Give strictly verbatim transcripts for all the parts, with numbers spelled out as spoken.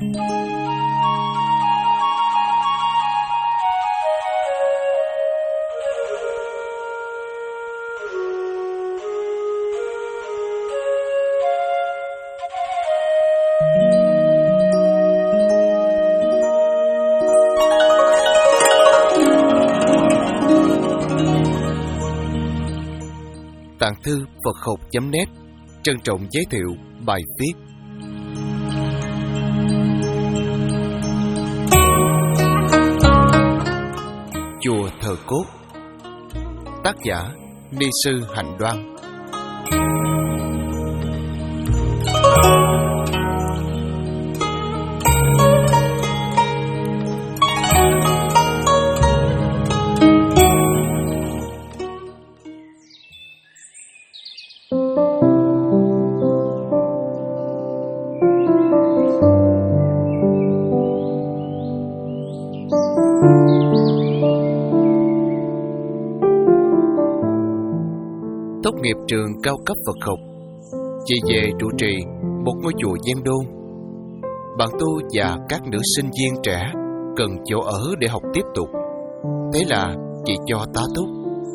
Tạng thư Phật học chấm net trân trọng giới thiệu bài viết Chùa Thờ Cốt. Tác giả Ni sư Hạnh Đoan. Tốt nghiệp trường cao cấp Phật học, chị về trụ trì một ngôi chùa gian đô. Bạn tu và các nữ sinh viên trẻ cần chỗ ở để học tiếp tục. Thế là chị cho tá túc.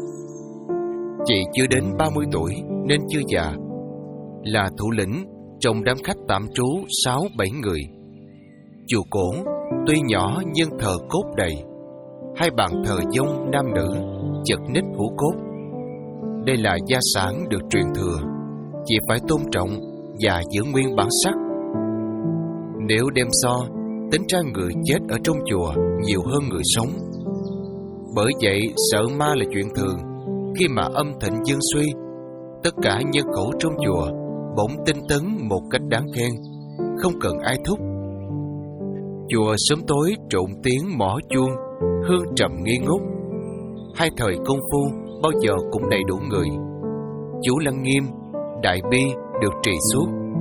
Chị chưa đến ba mươi tuổi nên chưa già, là thủ lĩnh trong đám khách tạm trú sáu bảy người. Chùa cổ tuy nhỏ nhưng thờ cốt đầy, hai bàn thờ dông nam nữ chật ních hũ cốt. Đây là gia sản được truyền thừa, chỉ phải tôn trọng và giữ nguyên bản sắc. Nếu đem so, tính ra người chết ở trong chùa nhiều hơn người sống. Bởi vậy sợ ma là chuyện thường. Khi mà âm thịnh dương suy, tất cả nhân khẩu trong chùa bỗng tinh tấn một cách đáng khen, không cần ai thúc. Chùa sớm tối trộn tiếng mõ chuông, hương trầm nghi ngút. Hai thời công phu bao giờ cũng đầy đủ người. Chú Lăng Nghiêm, Đại Bi được trì suốt.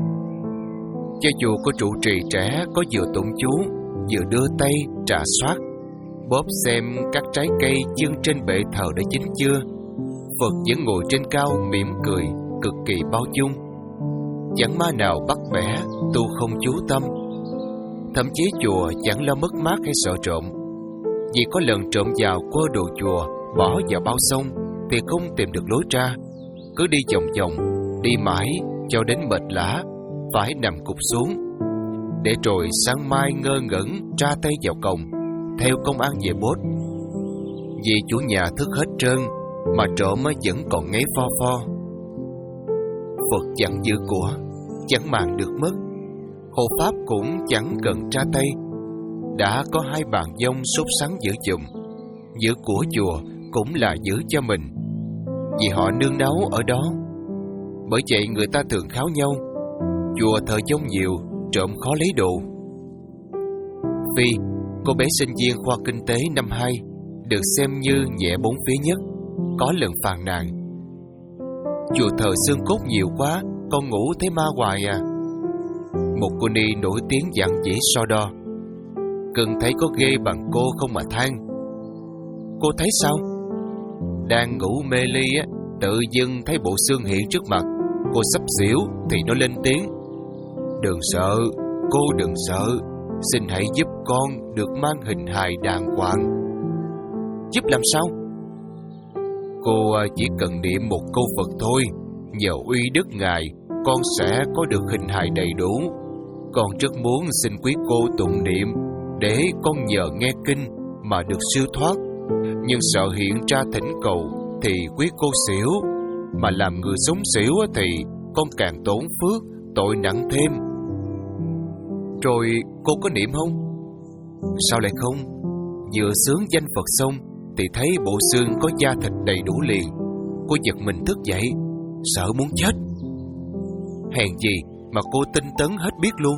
Cho dù có trụ trì trẻ có vừa tụng chú, vừa đưa tay trà soát, bóp xem các trái cây dâng trên bệ thờ đã chín chưa, Phật vẫn ngồi trên cao mỉm cười, cực kỳ bao dung. Chẳng ma nào bắt bẻ, tu không chú tâm. Thậm chí chùa chẳng lo mất mát hay sợ trộm. Vì có lần trộm vào qua đồ chùa, bỏ vào bao sông thì không tìm được lối ra, cứ đi vòng vòng, đi mãi cho đến mệt lả, phải nằm cụp xuống, để rồi sáng mai ngơ ngẩn tra tay vào cổng, theo công an về bốt. Vì chủ nhà thức hết trơn, mà trộm vẫn còn ngáy pho pho. Phật chẳng giữ của, chẳng màng được mất. Hộ pháp cũng chẳng cần tra tay, đã có hai bàn dông sốt sắng giữ chùm. Giữ của chùa cũng là giữ cho mình, vì họ nương náu ở đó. Bởi vậy người ta thường kháo nhau, chùa thờ dông nhiều, trộm khó lấy đồ. Phi, cô bé sinh viên khoa kinh tế năm hai, được xem như nhẹ bốn phía nhất, có lần phàn nàn: chùa thờ xương cốt nhiều quá, con ngủ thấy ma hoài à. Một cô ni nổi tiếng dạn dĩ so đo: cần thấy có ghê bằng cô không mà than. Cô thấy sao? Đang ngủ mê ly á, tự dưng thấy bộ xương hiện trước mặt, cô sắp xỉu thì nó lên tiếng: đừng sợ, cô đừng sợ, xin hãy giúp con được mang hình hài đàng hoàng. Giúp làm sao? Cô chỉ cần niệm một câu Phật thôi, nhờ uy đức Ngài, con sẽ có được hình hài đầy đủ. Con rất muốn xin quý cô tụng niệm, để con nhờ nghe kinh mà được siêu thoát. Nhưng sợ hiện ra thỉnh cầu thì quý cô xỉu, mà làm người sống xỉu thì con càng tổn phước, tội nặng thêm. Rồi cô có niệm không? Sao lại không? Vừa sướng danh Phật xong thì thấy bộ xương có da thịt đầy đủ liền. Cô giật mình thức dậy, sợ muốn chết. Hèn gì mà cô tinh tấn hết biết luôn.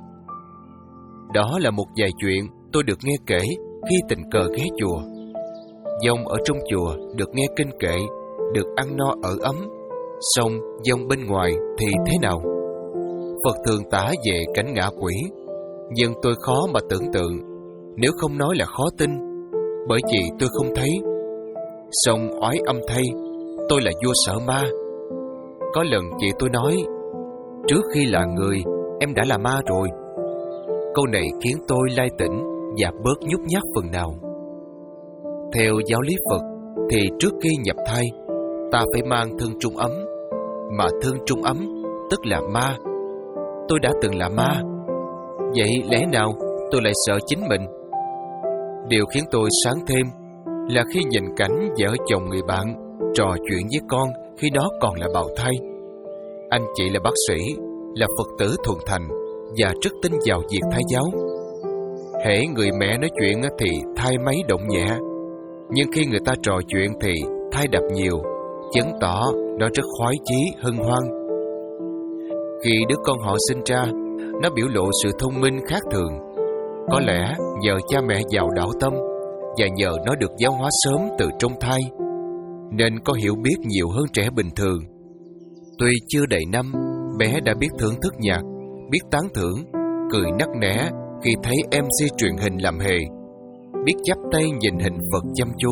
Đó là một vài chuyện tôi được nghe kể khi tình cờ ghé chùa. Dông ở trong chùa được nghe kinh kệ, được ăn no ở ấm. Xong dông bên ngoài thì thế nào? Phật thường tả về cảnh ngạ quỷ, nhưng tôi khó mà tưởng tượng, nếu không nói là khó tin, bởi vì tôi không thấy. Xong oái âm thay, tôi là vua sợ ma. Có lần chị tôi nói, trước khi là người, em đã là ma rồi. Câu này khiến tôi lai tỉnh và bớt nhút nhát phần nào. Theo giáo lý Phật thì trước khi nhập thai, ta phải mang thân trung ấm. Mà thân trung ấm tức là ma. Tôi đã từng là ma. Vậy lẽ nào tôi lại sợ chính mình? Điều khiến tôi sáng thêm là khi nhìn cảnh vợ chồng người bạn trò chuyện với con khi đó còn là bào thai. Anh chị là bác sĩ, là Phật tử thuần thành và rất tin vào việc thai giáo. Hễ người mẹ nói chuyện thì thai máy động nhẹ, nhưng khi người ta trò chuyện thì thai đập nhiều, chứng tỏ nó rất khoái chí, hân hoan. Khi đứa con họ sinh ra, nó biểu lộ sự thông minh khác thường. Có lẽ nhờ cha mẹ giàu đạo tâm và nhờ nó được giáo hóa sớm từ trong thai, nên có hiểu biết nhiều hơn trẻ bình thường. Tuy chưa đầy năm, bé đã biết thưởng thức nhạc, biết tán thưởng, cười nắc nẻ khi thấy em xê truyền hình làm hề, biết chắp tay nhìn hình Phật chăm chú.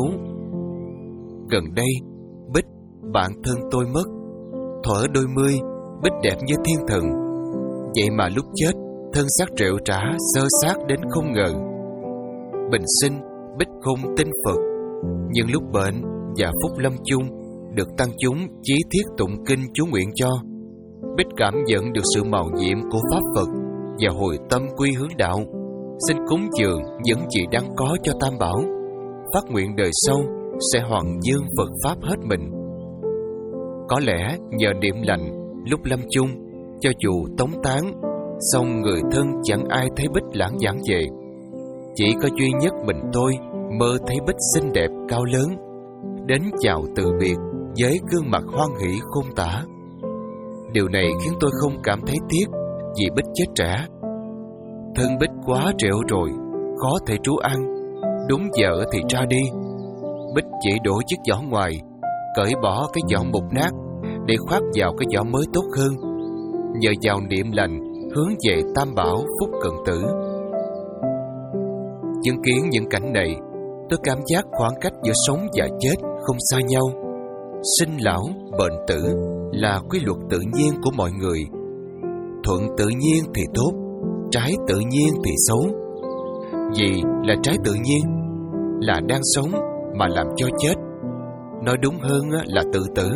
Gần đây, Bích, bạn thân tôi mất. Thuở đôi mươi, Bích đẹp như thiên thần. Vậy mà lúc chết, thân xác rệu rã, xơ xác đến không ngờ. Bình sinh, Bích không tin Phật, nhưng lúc bệnh và phúc lâm chung, được tăng chúng chí thiết tụng kinh chú nguyện cho. Bích cảm nhận được sự màu nhiệm của Pháp Phật và hồi tâm quy hướng đạo, xin cúng dường những gì đang có cho Tam Bảo, phát nguyện đời sau sẽ hoàng dương Phật Pháp hết mình. Có lẽ nhờ niệm lành lúc lâm chung, cho dù tống tán, song người thân chẳng ai thấy Bích lãng vãng về. Chỉ có duy nhất mình tôi mơ thấy Bích xinh đẹp cao lớn, đến chào từ biệt với gương mặt hoan hỷ khôn tả. Điều này khiến tôi không cảm thấy tiếc vì Bích chết trẻ. Thân Bích quá rệu rồi, khó thể trú ăn, đúng giờ thì ra đi. Bích chỉ đổi chiếc vỏ ngoài, cởi bỏ cái vỏ mục nát để khoác vào cái vỏ mới tốt hơn, nhờ vào niệm lành hướng về Tam Bảo phúc cận tử. Chứng kiến những cảnh này, tôi cảm giác khoảng cách giữa sống và chết không xa nhau. Sinh lão, bệnh tử là quy luật tự nhiên của mọi người. Thuận tự nhiên thì tốt, trái tự nhiên thì xấu. Gì là trái tự nhiên? Là đang sống mà làm cho chết. Nói đúng hơn là tự tử.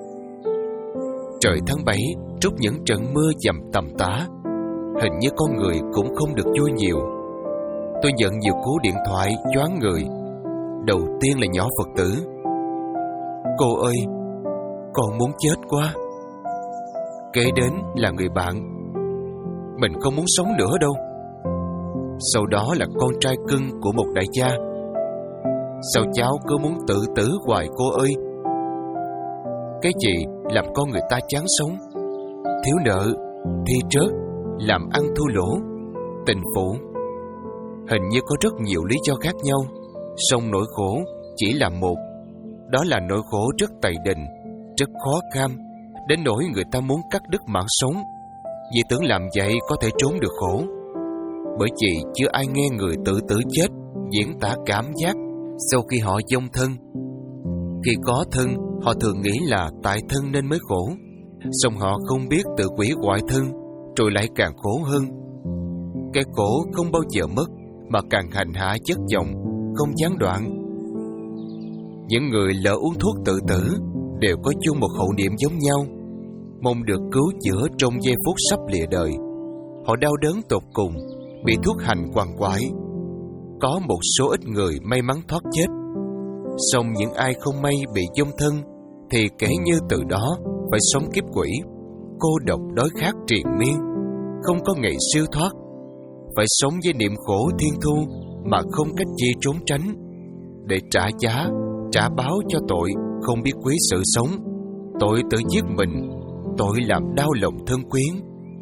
Trời tháng bảy trút những trận mưa dầm tầm tã, hình như con người cũng không được vui nhiều. Tôi nhận nhiều cú điện thoại choáng người. Đầu tiên là nhỏ Phật tử: "Cô ơi, con muốn chết quá." Kế đến là người bạn: "Mình không muốn sống nữa đâu." Sau đó là con trai cưng của một đại gia: "Sao cháu cứ muốn tự tử hoài cô ơi?" Cái gì làm con người ta chán sống? Thiếu nợ, thi trớt, làm ăn thua lỗ, tình phụ. Hình như có rất nhiều lý do khác nhau, song nỗi khổ chỉ là một. Đó là nỗi khổ rất tày đình, rất khó kham, đến nỗi người ta muốn cắt đứt mạng sống, vì tưởng làm vậy có thể trốn được khổ. Bởi vì chưa ai nghe người tự tử chết diễn tả cảm giác sau khi họ vong thân. Khi có thân, họ thường nghĩ là tại thân nên mới khổ, song họ không biết tự quỷ hoại thân, rồi lại càng khổ hơn. Cái khổ không bao giờ mất, mà càng hành hạ chất chồng, không gián đoạn. Những người lỡ uống thuốc tự tử đều có chung một hậu niệm giống nhau, mong được cứu chữa trong giây phút sắp lìa đời. Họ đau đớn tột cùng, bị thuốc hành quằn quại. Có một số ít người may mắn thoát chết, song những ai không may bị vong thân thì kể như từ đó phải sống kiếp quỷ, cô độc đói khát triền miên, không có ngày siêu thoát, phải sống với niệm khổ thiên thu mà không cách gì trốn tránh, để trả giá, trả báo cho tội không biết quý sự sống, tội tự giết mình, tội làm đau lòng thân quyến.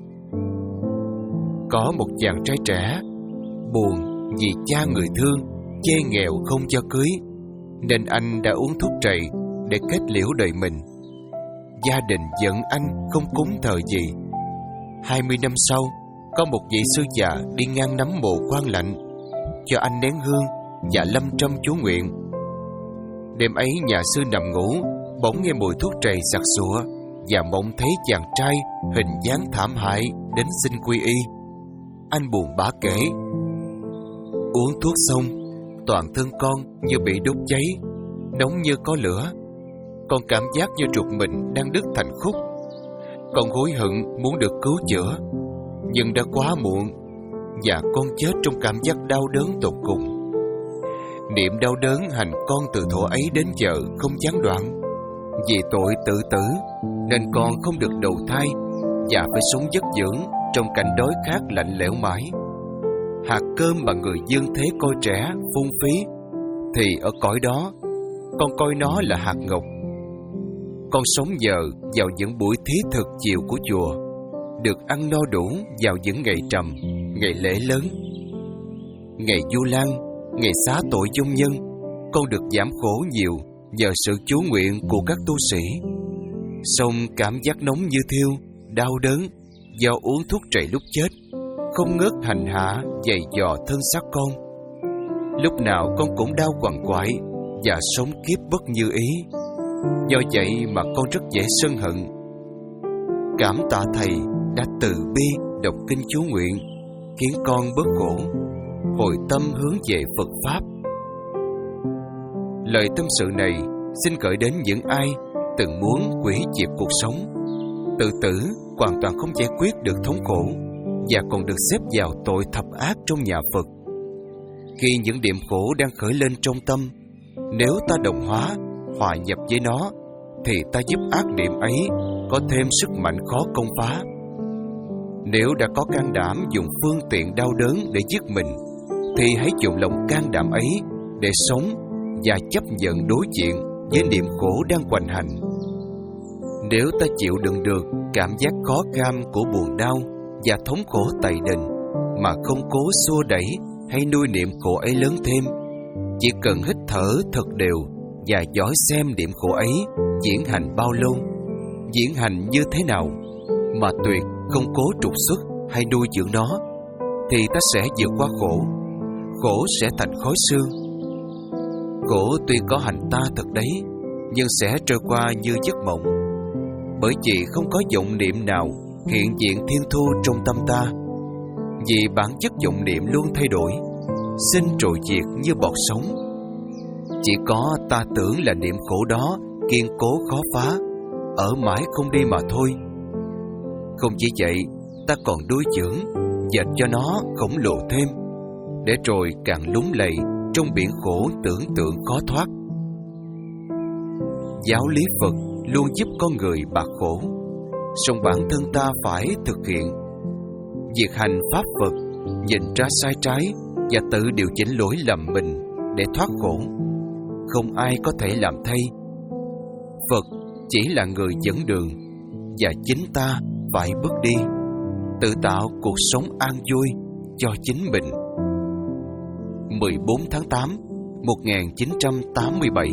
Có một chàng trai trẻ buồn vì cha người thương chê nghèo không cho cưới, nên anh đã uống thuốc trầy để kết liễu đời mình. Gia đình giận anh không cúng thờ gì. Hai mươi năm sau, có một vị sư già đi ngang nắm mồ quan lạnh, cho anh nén hương và lâm trăm chú nguyện. Đêm ấy nhà sư nằm ngủ, bỗng nghe mùi thuốc trầy sặc sụa và mộng thấy chàng trai hình dáng thảm hại đến xin quy y. anh buồn bã kể. Uống thuốc xong, toàn thân con như bị đốt cháy, nóng như có lửa. Con cảm giác như ruột mình đang đứt thành khúc. Con hối hận muốn được cứu chữa, nhưng đã quá muộn, và con chết trong cảm giác đau đớn tột cùng. Niệm đau đớn hành con từ thuở ấy đến giờ không gián đoạn. Vì tội tự tử nên con không được đầu thai và phải sống vất vưởng trong cảnh đói khát lạnh lẽo mãi. Hạt cơm mà người dương thế coi trẻ phung phí, thì ở cõi đó con coi nó là hạt ngọc. Con sống nhờ vào những buổi thí thực chiều của chùa, được ăn no đủ vào những ngày trầm, ngày lễ lớn. Ngày Vu Lan, ngày xá tội vong nhân, con được giảm khổ nhiều nhờ sự chú nguyện của các tu sĩ. Song cảm giác nóng như thiêu, đau đớn do uống thuốc trầy lúc chết không ngớt hành hạ dày dò thân xác con. Lúc nào con cũng đau quằn quại và sống kiếp bất như ý. Do vậy mà con rất dễ sân hận. Cảm tạ Thầy đã từ bi đọc kinh chú nguyện, khiến con bớt khổ, hồi tâm hướng về Phật Pháp. Lời tâm sự này xin gửi đến những ai từng muốn hủy diệt cuộc sống. Tự tử hoàn toàn không giải quyết được thống khổ và còn được xếp vào tội thập ác trong nhà Phật. Khi những điểm khổ đang khởi lên trong tâm, nếu ta đồng hóa, hòa nhập với nó, thì ta giúp ác niệm ấy có thêm sức mạnh khó công phá. Nếu đã có can đảm dùng phương tiện đau đớn để giết mình, thì hãy dùng lòng can đảm ấy để sống và chấp nhận đối diện với niềm khổ đang hoành hành. Nếu ta chịu đựng được cảm giác khó kham của buồn đau và thống khổ tày đình, mà không cố xua đẩy hay nuôi niệm khổ ấy lớn thêm, chỉ cần hít thở thật đều và dõi xem niệm khổ ấy diễn hành bao lâu, diễn hành như thế nào, mà tuyệt không cố trục xuất hay nuôi dưỡng nó, thì ta sẽ vượt qua khổ. Khổ sẽ thành khói sương. Khổ tuy có hành ta thật đấy, nhưng sẽ trôi qua như giấc mộng, bởi vì không có vọng niệm nào hiện diện thiên thu trong tâm ta. Vì bản chất vọng niệm luôn thay đổi, sinh rồi diệt như bọt sóng. Chỉ có ta tưởng là niệm khổ đó kiên cố khó phá, ở mãi không đi mà thôi. Không chỉ vậy, ta còn đối dưỡng, dệt cho nó khổng lồ thêm, để rồi càng lún lầy trong biển khổ tưởng tượng khó thoát. Giáo lý Phật luôn giúp con người bạc khổ, song bản thân ta phải thực hiện. Việc hành pháp Phật, nhìn ra sai trái và tự điều chỉnh lỗi lầm mình để thoát khổ, không ai có thể làm thay. Phật chỉ là người dẫn đường, và chính ta phải bước đi, tự tạo cuộc sống an vui cho chính mình. mười bốn tháng tám một nghìn chín trăm tám mươi bảy.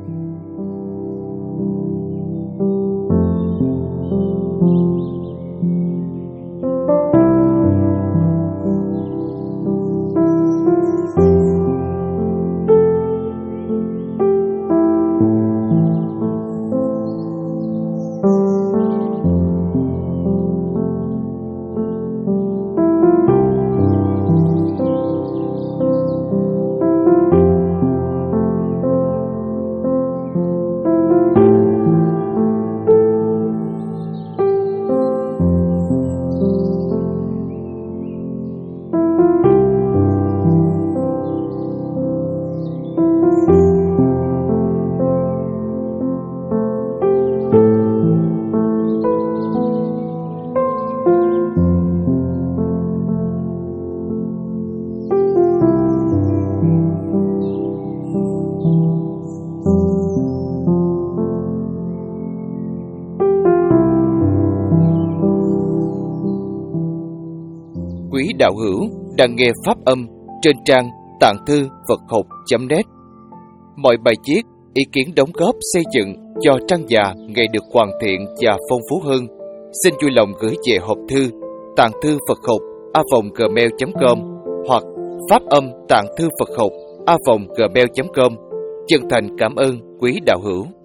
Quý đạo hữu đang nghe pháp âm trên trang tạng thư Phật học chấm net. Mọi bài viết, ý kiến đóng góp xây dựng cho trang già ngày được hoàn thiện và phong phú hơn, xin vui lòng gửi về hộp thư tạng thư Phật học a vòng gmail chấm com hoặc pháp âm tạng thư Phật học a vòng gmail chấm com. Chân thành cảm ơn quý đạo hữu.